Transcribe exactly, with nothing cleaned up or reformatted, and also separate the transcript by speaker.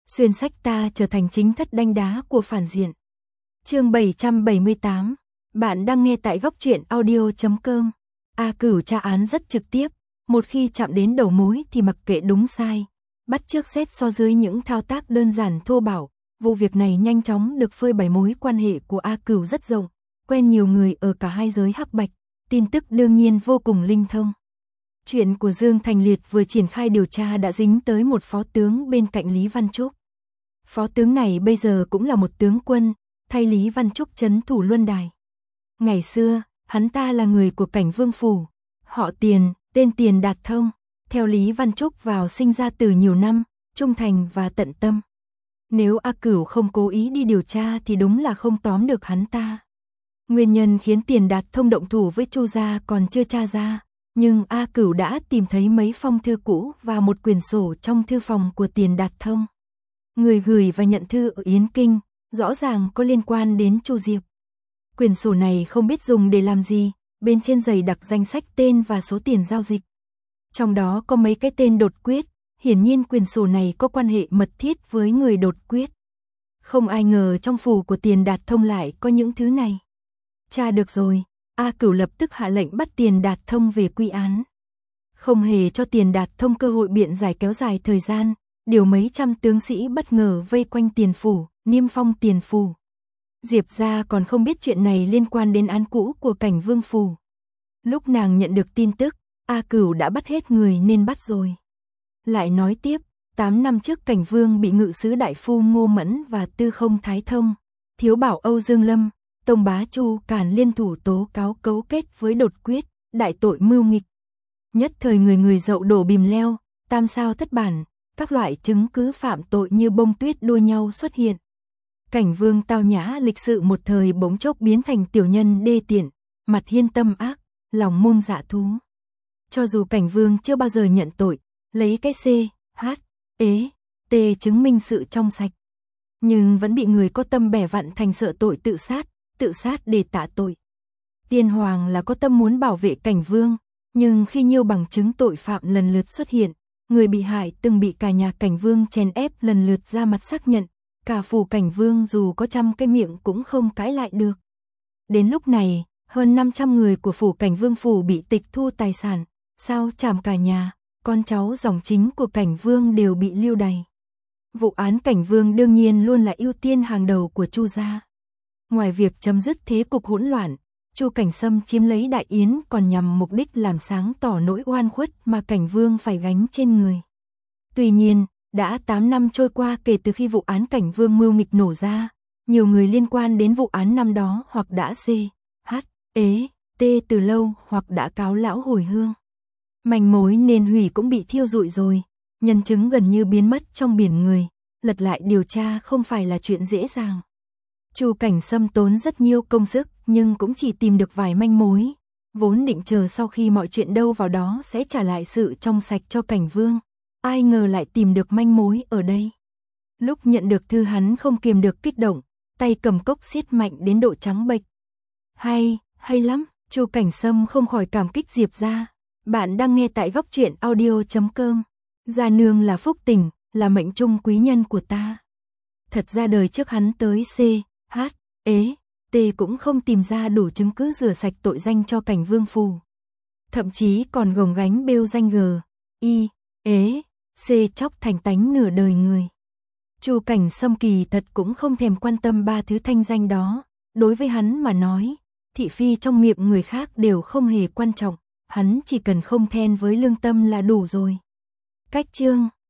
Speaker 1: xuyên sách ta trở thành chính thất đanh đá của phản diện. Chương bảy trăm bảy mươi tám, bạn đang nghe tại góc truyện audio chấm com. A Cửu tra án rất trực tiếp, một khi chạm đến đầu mối thì mặc kệ đúng sai, bắt chước xét so dưới những thao tác đơn giản thô bạo. Vụ việc này nhanh chóng được phơi bày, mối quan hệ của A Cửu rất rộng, quen nhiều người ở cả hai giới hắc bạch, tin tức đương nhiên vô cùng linh thông. Chuyện của Dương Thành Liệt vừa triển khai điều tra đã dính tới một phó tướng bên cạnh Lý Văn Trúc. Phó tướng này bây giờ cũng là một tướng quân, thay Lý Văn Trúc trấn thủ Luân Đài. Ngày xưa, hắn ta là người của Cảnh Vương phủ, họ Tiền, tên Tiền Đạt Thông, theo Lý Văn Trúc vào sinh ra từ nhiều năm, trung thành và tận tâm. Nếu A Cửu không cố ý đi điều tra thì đúng là không tóm được hắn ta. Nguyên nhân khiến Tiền Đạt Thông động thủ với Chu gia còn chưa tra ra, nhưng A Cửu đã tìm thấy mấy phong thư cũ và một quyển sổ trong thư phòng của Tiền Đạt Thông. Người gửi và nhận thư ở Yến Kinh, rõ ràng có liên quan đến Chu Diệp. Quyển sổ này không biết dùng để làm gì, bên trên dày đặc danh sách tên và số tiền giao dịch. Trong đó có mấy cái tên đột quyết, hiển nhiên quyển sổ này có quan hệ mật thiết với người đột quyết. Không ai ngờ trong phủ của Tiền Đạt Thông lại có những thứ này. Tra được rồi, A Cửu lập tức hạ lệnh bắt Tiền Đạt Thông về quy án. Không hề cho Tiền Đạt Thông cơ hội biện giải kéo dài thời gian, điều mấy trăm tướng sĩ bất ngờ vây quanh Tiền phủ, niêm phong Tiền phủ. Diệp gia còn không biết chuyện này liên quan đến án cũ của Cảnh Vương phủ. Lúc nàng nhận được tin tức, A Cửu đã bắt hết người nên bắt rồi. Lại nói tiếp, tám năm trước Cảnh Vương bị ngự sứ đại phu Ngô Mẫn và Tư Không Thái Thông, thiếu bảo Âu Dương Lâm, Tông bá Chu Càn liên thủ tố cáo cấu kết với đột quyết, đại tội mưu nghịch. Nhất thời người người dậu đổ bìm leo, tam sao thất bản, các loại chứng cứ phạm tội như bông tuyết đua nhau xuất hiện. Cảnh Vương tao nhã lịch sự một thời bỗng chốc biến thành tiểu nhân đê tiện, mặt hiên tâm ác, lòng môn dạ thú. Cho dù Cảnh Vương chưa bao giờ nhận tội, lấy cái C, H, ế, T chứng minh sự trong sạch, nhưng vẫn bị người có tâm bẻ vặn thành sợ tội tự sát, tự sát để tạ tội. Tiên Hoàng là có tâm muốn bảo vệ Cảnh Vương, nhưng khi nhiều bằng chứng tội phạm lần lượt xuất hiện, người bị hại từng bị cả nhà Cảnh Vương chèn ép lần lượt ra mặt xác nhận, cả phủ Cảnh Vương dù có trăm cái miệng cũng không cãi lại được. Đến lúc này, hơn năm trăm người của phủ Cảnh Vương phủ bị tịch thu tài sản, sao chảm cả nhà, con cháu dòng chính của Cảnh Vương đều bị lưu đày. Vụ án Cảnh Vương đương nhiên luôn là ưu tiên hàng đầu của Chu gia. Ngoài việc chấm dứt thế cục hỗn loạn, Chu Cảnh Sâm chiếm lấy Đại Yến còn nhằm mục đích làm sáng tỏ nỗi oan khuất mà Cảnh Vương phải gánh trên người. Tuy nhiên, đã tám năm trôi qua kể từ khi vụ án Cảnh Vương mưu nghịch nổ ra, nhiều người liên quan đến vụ án năm đó hoặc đã C, H, ế, T từ lâu hoặc đã cáo lão hồi hương. Manh mối nên hủy cũng bị thiêu rụi rồi, nhân chứng gần như biến mất trong biển người, lật lại điều tra không phải là chuyện dễ dàng. Chu Cảnh Sâm tốn rất nhiều công sức nhưng cũng chỉ tìm được vài manh mối, vốn định chờ sau khi mọi chuyện đâu vào đó sẽ trả lại sự trong sạch cho Cảnh Vương, ai ngờ lại tìm được manh mối ở đây. Lúc nhận được thư hắn không kiềm được kích động, tay cầm cốc siết mạnh đến độ trắng bệch. Hay, hay lắm, Chu Cảnh Sâm không khỏi cảm kích Diệp gia. Bạn đang nghe tại góc truyện audio chấm com. Gia nương là phúc tình, là mệnh trung quý nhân của ta. Thật ra đời trước hắn tới C, H, ế, T cũng không tìm ra đủ chứng cứ rửa sạch tội danh cho Cảnh Vương phủ. Thậm chí còn gồng gánh bêu danh G, I, ế, C chóc thành tánh nửa đời người. Chu Cảnh Sâm kỳ thật cũng không thèm quan tâm ba thứ thanh danh đó, đối với hắn mà nói, thị phi trong miệng người khác đều không hề quan trọng, hắn chỉ cần không then với lương tâm là đủ rồi. Cách chương